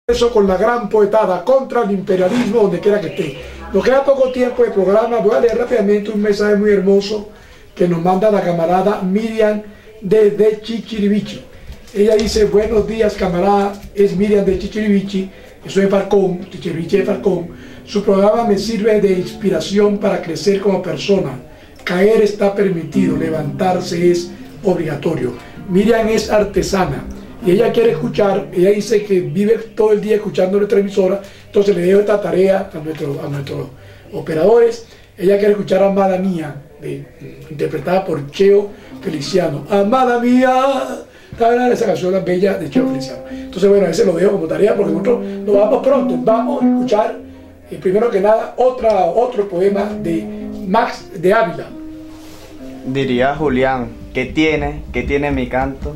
Eso con la gran poetada contra el imperialismo donde quiera que esté. Nos queda poco tiempo de programa. Voy a leer rápidamente un mensaje muy hermoso que nos manda la camarada Miriam desde Chichirivichi. Ella dice: buenos días, camarada, es Miriam de Chichirivichi, soy de Falcón, Chichirivichi de Falcón. Su programa me sirve de inspiración para crecer como persona. Caer está permitido, levantarse es obligatorio. Miriam es artesana y ella quiere escuchar, ella dice que vive todo el día escuchando nuestra emisora, entonces le dejo esta tarea a nuestros operadores. Ella quiere escuchar Amada Mía, interpretada por Cheo Feliciano. Amada Mía, esa canción bella de Cheo Feliciano. Entonces bueno, ese lo dejo como tarea porque nosotros nos vamos pronto, vamos a escuchar primero que nada otro poema de Max de Ávila. Diría Julián, ¿qué tiene mi canto?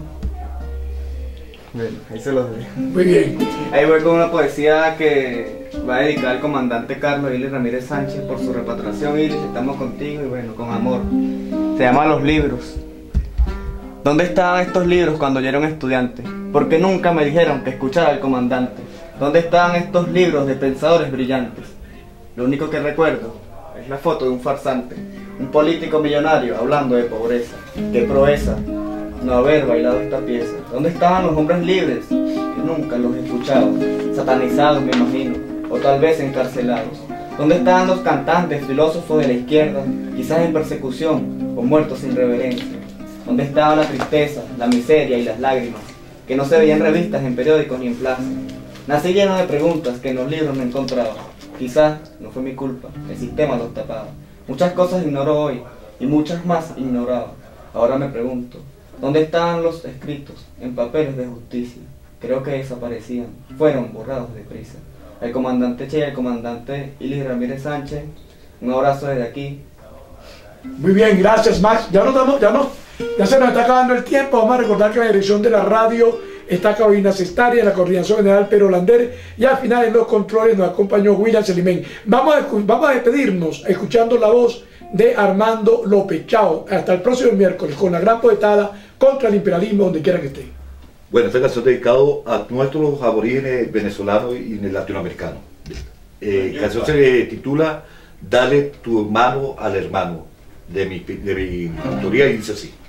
Bueno, ahí se los dejo. Muy bien. Ahí voy con una poesía que va a dedicar al comandante Carlos Ilis Ramírez Sánchez por su repatriación. Ilis, estamos contigo y bueno, con amor. Se llama Los Libros. ¿Dónde estaban estos libros cuando yo era un estudiante? Porque nunca me dijeron que escuchara al comandante. ¿Dónde estaban estos libros de pensadores brillantes? Lo único que recuerdo es la foto de un farsante, un político millonario hablando de pobreza. ¡Qué proeza no haber bailado esta pieza! ¿Dónde estaban los hombres libres? Que nunca los he escuchado, satanizados me imagino, o tal vez encarcelados. ¿Dónde estaban los cantantes, filósofos de la izquierda, quizás en persecución o muertos sin reverencia? ¿Dónde estaba la tristeza, la miseria y las lágrimas, que no se veían revistas en periódicos ni en plazas? Nací lleno de preguntas que en los libros no encontraba. Quizás no fue mi culpa, el sistema los tapaba. Muchas cosas ignoro hoy y muchas más ignoraba. Ahora me pregunto, ¿dónde estaban los escritos en papeles de justicia? Creo que desaparecían, fueron borrados deprisa. El comandante Che y el comandante Ilis Ramírez Sánchez, un abrazo desde aquí. Muy bien, gracias Max. Ya se nos está acabando el tiempo. Vamos a recordar que la dirección de la radio está Carolina Cestaria, la coordinación general Pedro Lander, y al final en los controles nos acompañó William Selimén. Vamos a despedirnos escuchando la voz de Armando López. Chao, hasta el próximo miércoles con la gran poetada contra el imperialismo donde quiera que esté. Bueno, esta canción dedicado a nuestros aborígenes venezolanos y latinoamericanos. La canción se titula Dale tu mano al hermano, de mi autoría, y dice así.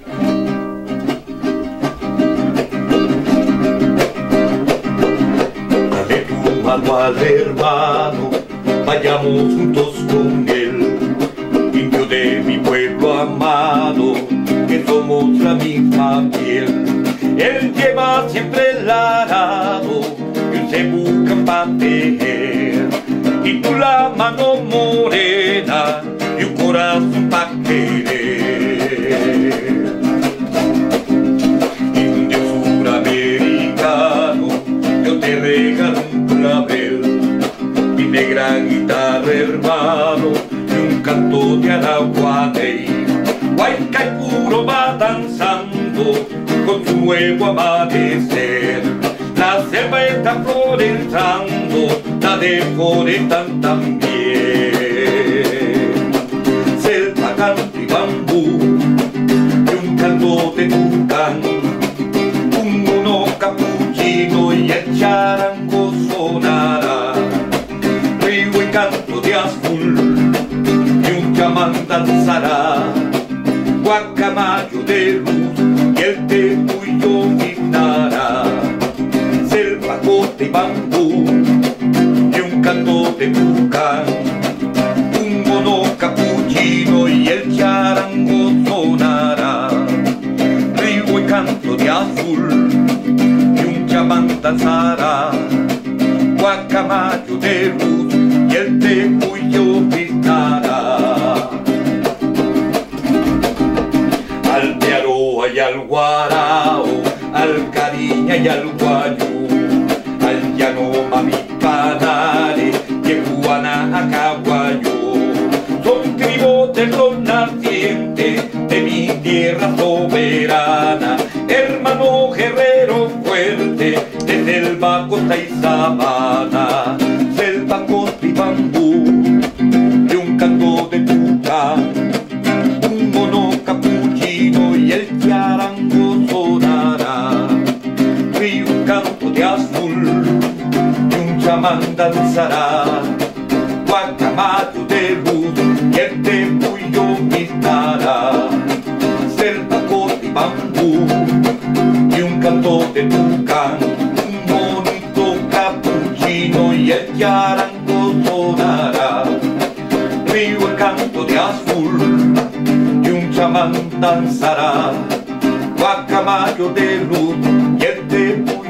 Dale tu mano al hermano, vayamos juntos con él, indio de mi pueblo amado, que somos la misma piel. Él lleva siempre el arado y un se busca para tejer, y tú la mano morena y un corazón para querer. Indio suramericano, yo te regalo un clavel, mi negra guitarra hermano y un canto de araguaney. Guaycaipuro va danzando con su nuevo amanecer. La selva está florezando, la deforestan también. Selva, canto y bambú, y un canto de tucán, un mono capuchino y el charango sonará. Río y canto de azul, y un chamán danzará. Guacamayo de luz y el tepuyó guitarra, selva, cote y bambú y un canto de tucán, un mono capuchino y el charango sonará. Río y canto de azul y un chamán danzará. Guacamayo de luz y el tepuyó guitarra. Al Tearoa y al Guarao, al Cariña y al Guayú, al Llano Mamipanare y el Guanacaguayú. Son tribotes los nacientes de mi tierra soberana, hermano guerrero fuerte de selva, costa y sabana. Selva, costa y bambú, de un canto de tucán, un mono capuchino y el charango sonará. Río, un canto de azul y chamán danzará, guacamayo de luz, y el tepullo gritará, selva, cote y bambú, y un canto de tucán, un bonito capuchino y el charango sonará, río el canto de azul, y un chamán danzará, guacamayo de luz, y el tepullo